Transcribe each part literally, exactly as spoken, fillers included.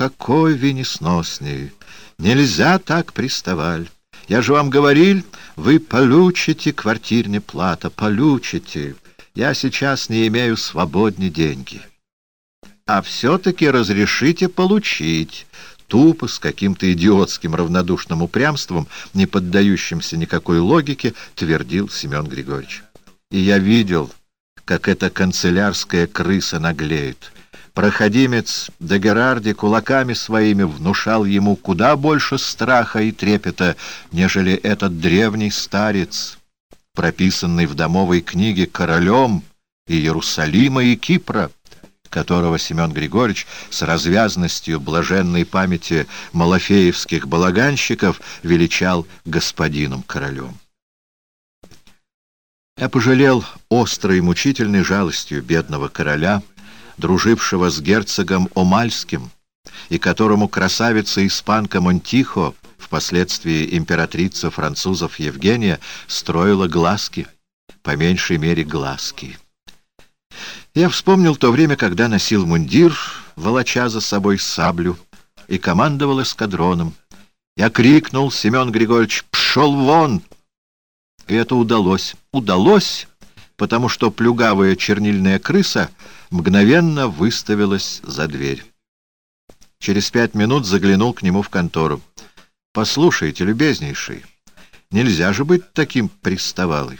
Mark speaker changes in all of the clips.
Speaker 1: какой вы несносный! Нельзя так приставать! Я же вам говорил, вы получите квартирне плата, получите. Я сейчас не имею свободны деньги. А все-таки разрешите получить. Тупо, с каким-то идиотским равнодушным упрямством, не поддающимся никакой логике, твердил Семен Григорьевич. И я видел, как эта канцелярская крыса наглеет. Проходимец де Герарди кулаками своими внушал ему куда больше страха и трепета, нежели этот древний старец, прописанный в домовой книге королем и Иерусалима, и Кипра, которого Семен Григорьевич с развязностью блаженной памяти малафеевских балаганщиков величал господином королем. Я пожалел острой и мучительной жалостью бедного короля, дружившего с герцогом Омальским, и которому красавица-испанка Монтихо, впоследствии императрица французов Евгения, строила глазки, по меньшей мере глазки. Я вспомнил то время, когда носил мундир, волоча за собой саблю, и командовал эскадроном. Я крикнул: «Семен Григорьевич, пшел вон!» И это удалось. Удалось, потому что плюгавая чернильная крыса мгновенно выставилась за дверь. Через пять минут заглянул к нему в контору. «Послушайте, любезнейший, нельзя же быть таким приставалой».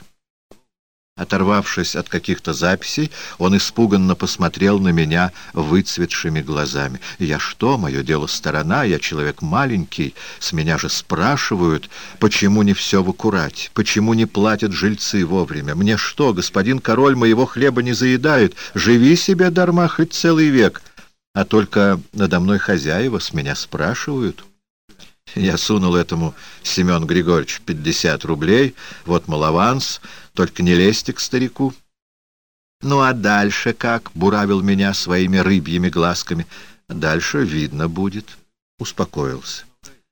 Speaker 1: Оторвавшись от каких-то записей, он испуганно посмотрел на меня выцветшими глазами. «Я что? Мое дело сторона, я человек маленький. С меня же спрашивают, почему не все в аккурате, почему не платят жильцы вовремя. Мне что, господин король моего хлеба не заедает? Живи себе дарма хоть целый век. А только надо мной хозяева с меня спрашивают». Я сунул этому Семену Григорьевичу пятьдесят рублей. Вот, мол, аванс, только не лезьте к старику. «Ну а дальше как?» — буравил меня своими рыбьими глазками. «Дальше видно будет». Успокоился.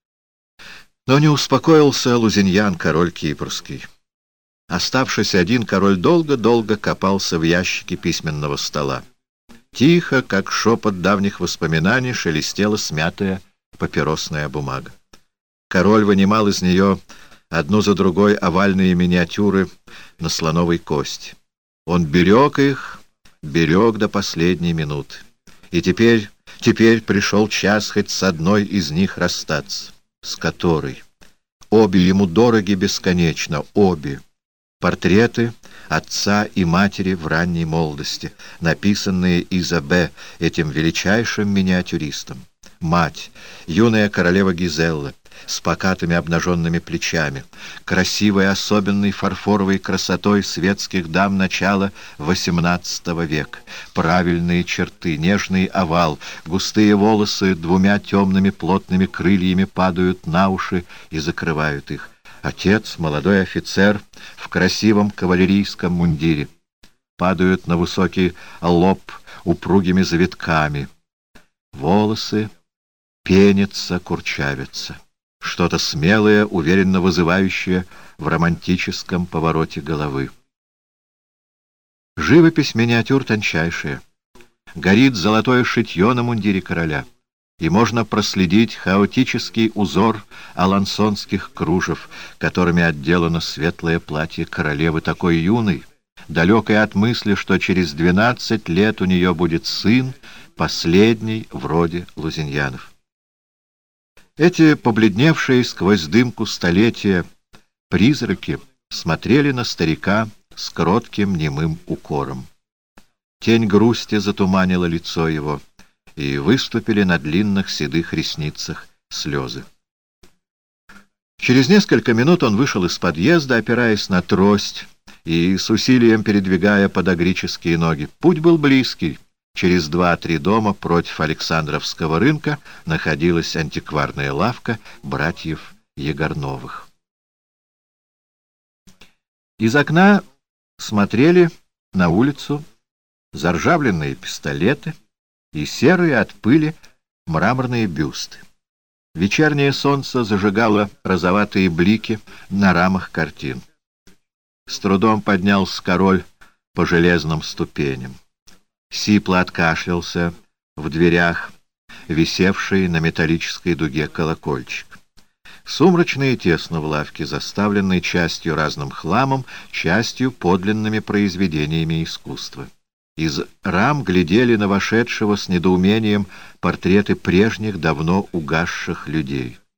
Speaker 1: Но не успокоился Лузиньян, король кипрский. Оставшись один, король долго-долго копался в ящике письменного стола. Тихо, как шепот давних воспоминаний, шелестела смятая папиросная бумага. Король вынимал из нее одну за другой овальные миниатюры на слоновой кости. Он берег их, берег до последней минуты. И теперь, теперь пришел час хоть с одной из них расстаться. С которой? Обе ему дороги бесконечно, обе. Портреты отца и матери в ранней молодости, написанные Изабе, этим величайшим миниатюристом. Мать, юная королева Гизелла, с покатыми обнаженными плечами, красивой особенной фарфоровой красотой светских дам начала восемнадцатого века, правильные черты, нежный овал, густые волосы двумя темными плотными крыльями падают на уши и закрывают их. Отец, молодой офицер в красивом кавалерийском мундире. Падают на высокий лоб упругими завитками. Волосы пенятся, курчавятся. Что-то смелое, уверенно вызывающее в романтическом повороте головы. Живопись миниатюр тончайшая. Горит золотое шитье на мундире короля, и можно проследить хаотический узор алансонских кружев, которыми отделано светлое платье королевы, такой юной, далекой от мысли, что через двенадцать лет у нее будет сын, последний вроде Лузиньянов. Эти побледневшие сквозь дымку столетия призраки смотрели на старика с кротким немым укором. Тень грусти затуманила лицо его, и выступили на длинных седых ресницах слезы. Через несколько минут он вышел из подъезда, опираясь на трость и с усилием передвигая подагрические ноги. Путь был близкий. Через два-три дома против Александровского рынка находилась антикварная лавка братьев Егорновых. Из окна смотрели на улицу заржавленные пистолеты и серые от пыли мраморные бюсты. Вечернее солнце зажигало розоватые блики на рамах картин. С трудом поднялся король по железным ступеням. Сипло откашлялся в дверях висевший на металлической дуге колокольчик. Сумрачно и тесно в лавке, заставленной частью разным хламом, частью подлинными произведениями искусства. Из рам глядели на вошедшего с недоумением портреты прежних, давно угасших людей.